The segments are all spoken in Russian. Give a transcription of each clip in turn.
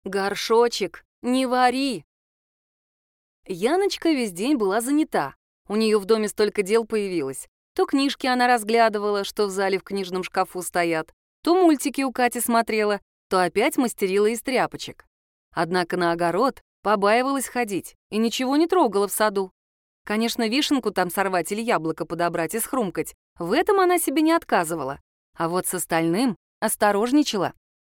Горшочек, не вари!» Яночка весь день была занята. У нее в доме столько дел появилось. То книжки она разглядывала, что в зале в книжном шкафу стоят, то мультики у Кати смотрела, то опять мастерила из тряпочек. Однако на огород побаивалась ходить и ничего не трогала в саду. Конечно, вишенку там сорвать или яблоко подобрать и схрумкать, в этом она себе не отказывала. А вот с остальным осторожничала.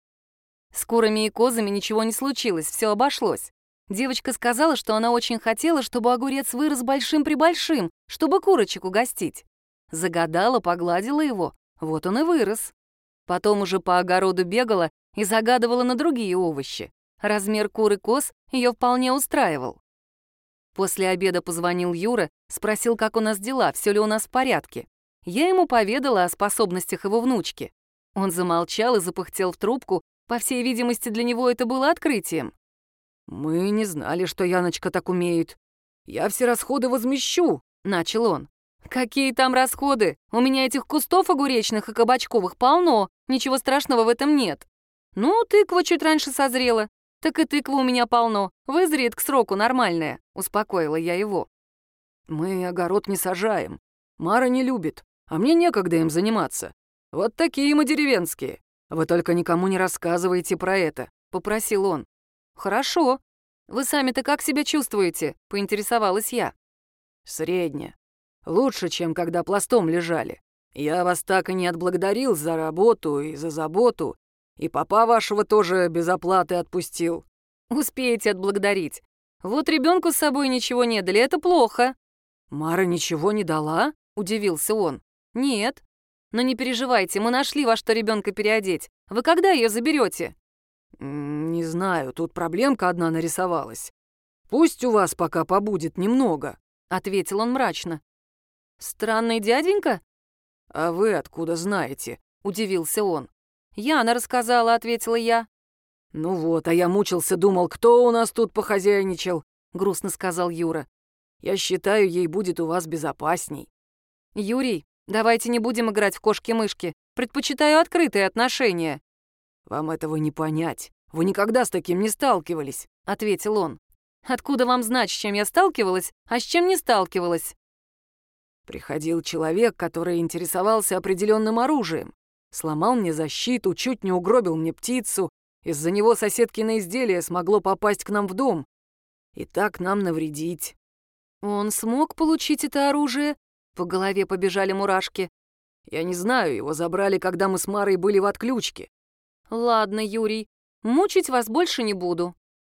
С курами и козами ничего не случилось, все обошлось. Девочка сказала, что она очень хотела, чтобы огурец вырос большим-пребольшим, чтобы курочек угостить. Загадала, погладила его, вот он и вырос. Потом уже по огороду бегала и загадывала на другие овощи. Размер кур и коз ее вполне устраивал. После обеда позвонил Юра, спросил, как у нас дела, все ли у нас в порядке. Я ему поведала о способностях его внучки. Он замолчал и запыхтел в трубку, по всей видимости, для него это было открытием. «Мы не знали, что Яночка так умеет. Я все расходы возмещу», — начал он. «Какие там расходы? У меня этих кустов огуречных и кабачковых полно, ничего страшного в этом нет. Ну, тыква чуть раньше созрела, так и тыква у меня полно, вызреет к сроку нормальная», — успокоила я его. «Мы огород не сажаем. Мара не любит, а мне некогда им заниматься. Вот такие мы деревенские. Вы только никому не рассказывайте про это», — попросил он. «Хорошо. Вы сами-то как себя чувствуете?» — поинтересовалась я. «Средне. Лучше, чем когда пластом лежали. Я вас так и не отблагодарил за работу и за заботу, и папа вашего тоже без оплаты отпустил». «Успеете отблагодарить. Вот ребенку с собой ничего не дали, это плохо». «Мара ничего не дала?» — удивился он. «Нет. Но не переживайте, мы нашли во что ребенка переодеть. Вы когда ее заберете?» «Не знаю, тут проблемка одна нарисовалась. Пусть у вас пока побудет немного», — ответил он мрачно. «Странный дяденька?» «А вы откуда знаете?» — удивился он. «Яна рассказала», — ответила я. «Ну вот, а я мучился, думал, кто у нас тут похозяйничал», — грустно сказал Юра. «Я считаю, ей будет у вас безопасней». «Юрий, давайте не будем играть в кошки-мышки. Предпочитаю открытые отношения». «Вам этого не понять. Вы никогда с таким не сталкивались», — ответил он. «Откуда вам знать, с чем я сталкивалась, а с чем не сталкивалась?» Приходил человек, который интересовался определенным оружием. Сломал мне защиту, чуть не угробил мне птицу. Из-за него соседкино изделие смогло попасть к нам в дом. И так нам навредить. «Он смог получить это оружие?» По голове побежали мурашки. «Я не знаю, его забрали, когда мы с Марой были в отключке». «Ладно, Юрий, мучить вас больше не буду».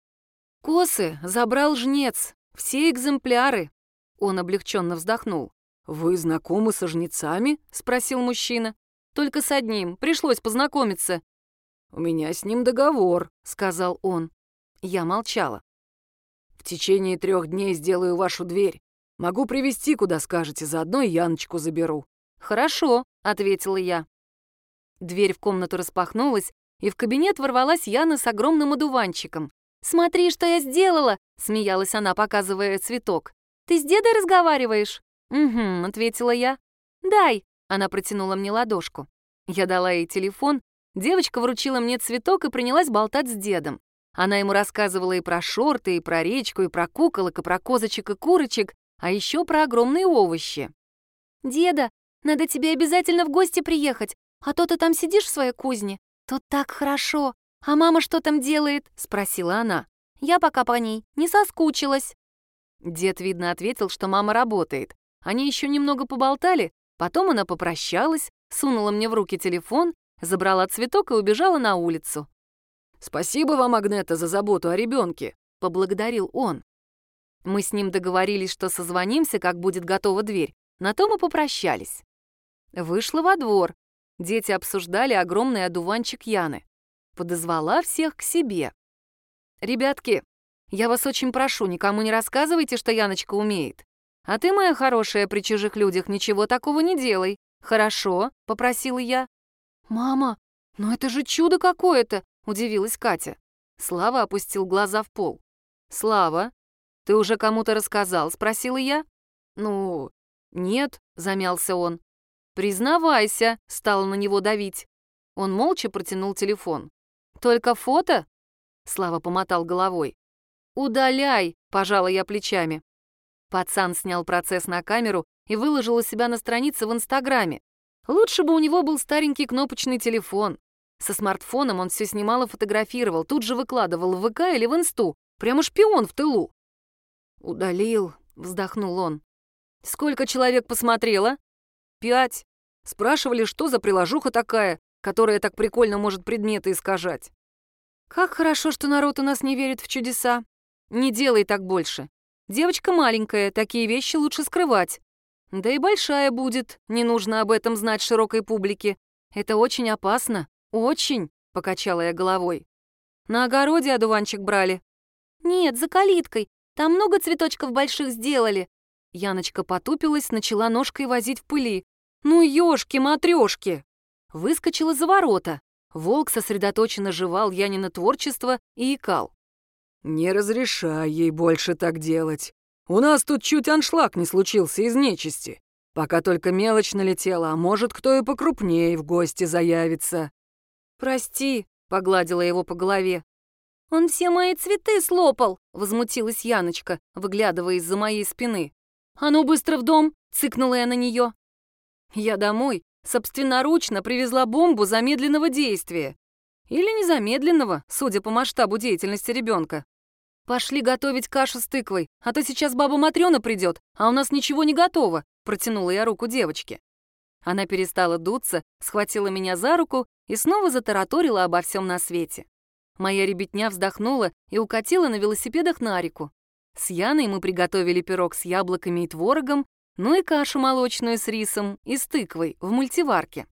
«Косы забрал жнец, все экземпляры». Он облегченно вздохнул. «Вы знакомы со жнецами?» — спросил мужчина. «Только с одним, пришлось познакомиться». «У меня с ним договор», — сказал он. Я молчала. «В течение 3 дней сделаю вашу дверь. Могу привезти, куда скажете, заодно и Яночку заберу». «Хорошо», — ответила я. Дверь в комнату распахнулась, и в кабинет ворвалась Яна с огромным одуванчиком. «Смотри, что я сделала!» — смеялась она, показывая цветок. «Ты с дедой разговариваешь?» «Угу», — ответила я. «Дай!» — она протянула мне ладошку. Я дала ей телефон, девочка вручила мне цветок и принялась болтать с дедом. Она ему рассказывала и про шорты, и про речку, и про куколок, и про козочек и курочек, а еще про огромные овощи. «Деда, надо тебе обязательно в гости приехать, а то ты там сидишь в своей кузне. Тут так хорошо. А мама что там делает?» — спросила она. «Я пока по ней не соскучилась». Дед, видно, ответил, что мама работает. Они еще немного поболтали, потом она попрощалась, сунула мне в руки телефон, забрала цветок и убежала на улицу. «Спасибо вам, Агнета, за заботу о ребенке», — поблагодарил он. Мы с ним договорились, что созвонимся, как будет готова дверь. На то мы попрощались. Вышла во двор. Дети обсуждали огромный одуванчик Яны. Подозвала всех к себе. «Ребятки, я вас очень прошу, никому не рассказывайте, что Яночка умеет. А ты, моя хорошая, при чужих людях ничего такого не делай. Хорошо?» — попросила я. «Мама, ну это же чудо какое-то!» — удивилась Катя. Слава опустил глаза в пол. «Слава, ты уже кому-то рассказал?» — спросила я. «Ну, нет», — замялся он. «Признавайся», — стала на него давить. Он молча протянул телефон. «Только фото?» Слава помотал головой. «Удаляй!» — пожала я плечами. Пацан снял процесс на камеру и выложил у себя на странице в Инстаграме. Лучше бы у него был старенький кнопочный телефон. Со смартфоном он все снимал и фотографировал, тут же выкладывал в ВК или в Инсту. Прямо шпион в тылу. «Удалил», — вздохнул он. «Сколько человек посмотрело?» 5. Спрашивали, что за приложуха такая, которая так прикольно может предметы искажать. «Как хорошо, что народ у нас не верит в чудеса. Не делай так больше. Девочка маленькая, такие вещи лучше скрывать. Да и большая будет, не нужно об этом знать широкой публике. Это очень опасно, очень», — покачала я головой. «На огороде одуванчик брали?» «Нет, за калиткой. Там много цветочков больших сделали». Яночка потупилась, начала ножкой возить в пыли. «Ну, ёшки-матрёшки!» Выскочила за ворота. Волк сосредоточенно жевал Янино творчество и икал. «Не разрешай ей больше так делать. У нас тут чуть аншлаг не случился из нечисти. Пока только мелочь налетела, а может, кто и покрупнее в гости заявится». «Прости», — погладила его по голове. «Он все мои цветы слопал!» — возмутилась Яночка, выглядывая из-за моей спины. «А ну быстро в дом!» — цыкнула я на нее. Я домой собственноручно привезла бомбу замедленного действия. Или незамедленного, судя по масштабу деятельности ребенка. «Пошли готовить кашу с тыквой, а то сейчас баба Матрёна придет, а у нас ничего не готово», — протянула я руку девочке. Она перестала дуться, схватила меня за руку и снова затараторила обо всем на свете. Моя ребятня вздохнула и укатила на велосипедах на реку. С Яной мы приготовили пирог с яблоками и творогом, ну и кашу молочную с рисом и с тыквой в мультиварке.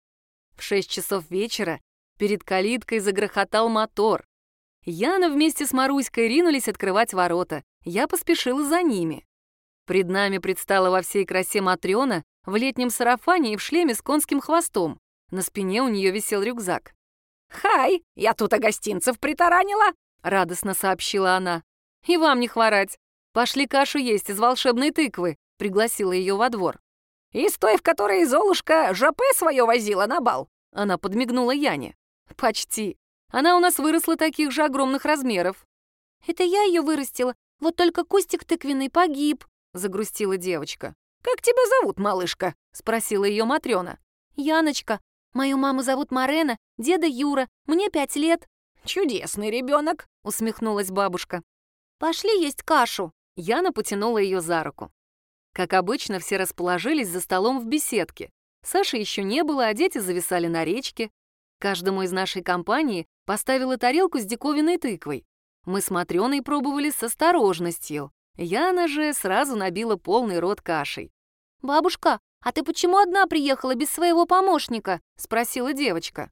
В 6 часов вечера перед калиткой загрохотал мотор. Яна вместе с Маруськой ринулись открывать ворота. Я поспешила за ними. Пред нами предстала во всей красе Матрёна в летнем сарафане и в шлеме с конским хвостом. На спине у нее висел рюкзак. «Хай, я тут гостинцев притаранила!» — радостно сообщила она. «И вам не хворать. Пошли кашу есть из волшебной тыквы», — пригласила ее во двор. «Из той, в которой Золушка жопе свое возила на бал?» Она подмигнула Яне. «Почти. Она у нас выросла таких же огромных размеров». «Это я ее вырастила, вот только кустик тыквенный погиб», — загрустила девочка. «Как тебя зовут, малышка?» — спросила ее Матрёна. «Яночка. Мою маму зовут Марена, деда Юра, мне 5 лет». «Чудесный ребенок», — усмехнулась бабушка. «Пошли есть кашу». Яна потянула ее за руку. Как обычно, все расположились за столом в беседке. Саши еще не было, а дети зависали на речке. Каждому из нашей компании поставила тарелку с диковинной тыквой. Мы с Матрёной пробовали с осторожностью. Яна же сразу набила полный рот кашей. «Бабушка, а ты почему одна приехала без своего помощника?» — спросила девочка.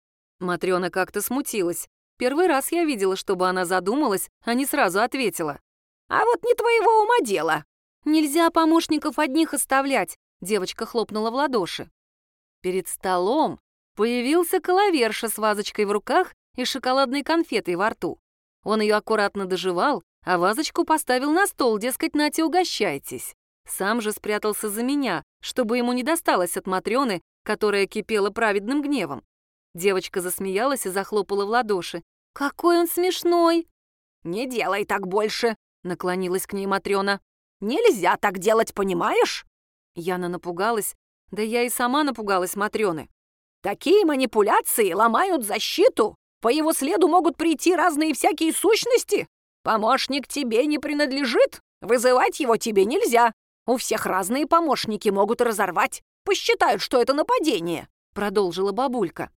Матрёна как-то смутилась. Первый раз я видела, чтобы она задумалась, а не сразу ответила. «А вот не твоего ума дело». «Нельзя помощников одних оставлять», — девочка хлопнула в ладоши. Перед столом появился коловерша с вазочкой в руках и шоколадной конфетой во рту. Он ее аккуратно дожевал, а вазочку поставил на стол, дескать, нате, угощайтесь. Сам же спрятался за меня, чтобы ему не досталось от Матрёны, которая кипела праведным гневом. Девочка засмеялась и захлопала в ладоши. «Какой он смешной!» «Не делай так больше», — наклонилась к ней Матрёна. «Нельзя так делать, понимаешь?» Яна напугалась. Да я и сама напугалась Матрёны. «Такие манипуляции ломают защиту. По его следу могут прийти разные всякие сущности. Помощник тебе не принадлежит, вызывать его тебе нельзя. У всех разные помощники могут разорвать, посчитают, что это нападение», — продолжила бабулька.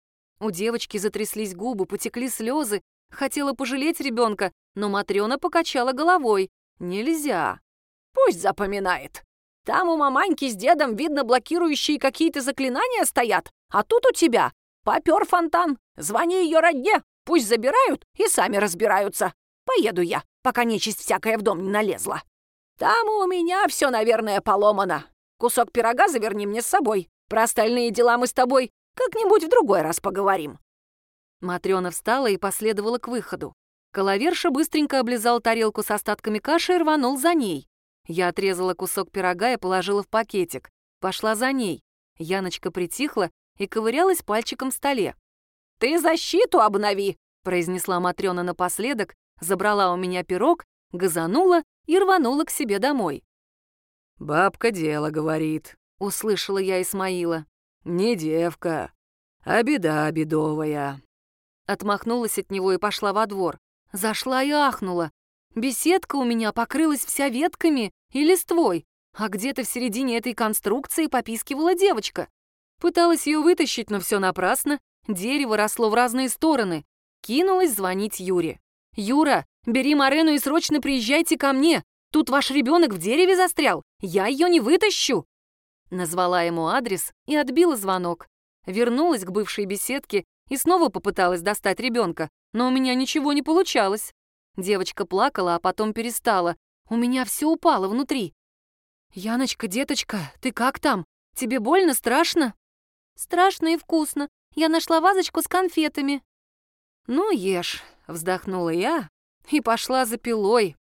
У девочки затряслись губы, потекли слезы. Хотела пожалеть ребенка, но Матрёна покачала головой. «Нельзя». «Пусть запоминает. Там у маманьки с дедом, видно, блокирующие какие-то заклинания стоят, а тут у тебя попёр фонтан. Звони ее родне, пусть забирают и сами разбираются. Поеду я, пока нечисть всякая в дом не налезла. Там у меня все, наверное, поломано. Кусок пирога заверни мне с собой. Про остальные дела мы с тобой как-нибудь в другой раз поговорим». Матрёна встала и последовала к выходу. Коловерша быстренько облизал тарелку с остатками каши и рванул за ней. Я отрезала кусок пирога и положила в пакетик. Пошла за ней. Яночка притихла и ковырялась пальчиком в столе. «Ты защиту обнови!» — произнесла Матрёна напоследок, забрала у меня пирог, газанула и рванула к себе домой. «Бабка дело говорит», — услышала я Исмаила. «Не девка, а беда бедовая». Отмахнулась от него и пошла во двор. Зашла и ахнула. Беседка у меня покрылась вся ветками и листвой, а где-то в середине этой конструкции попискивала девочка. Пыталась ее вытащить, но все напрасно. Дерево росло в разные стороны. Кинулась звонить Юре. «Юра, бери Марену и срочно приезжайте ко мне. Тут ваш ребенок в дереве застрял. Я ее не вытащу». Назвала ему адрес и отбила звонок. Вернулась к бывшей беседке и снова попыталась достать ребенка, но у меня ничего не получалось. Девочка плакала, а потом перестала. У меня все упало внутри. «Яночка, деточка, ты как там? Тебе больно, страшно?» «Страшно и вкусно. Я нашла вазочку с конфетами». «Ну, ешь», — вздохнула я и пошла за пилой.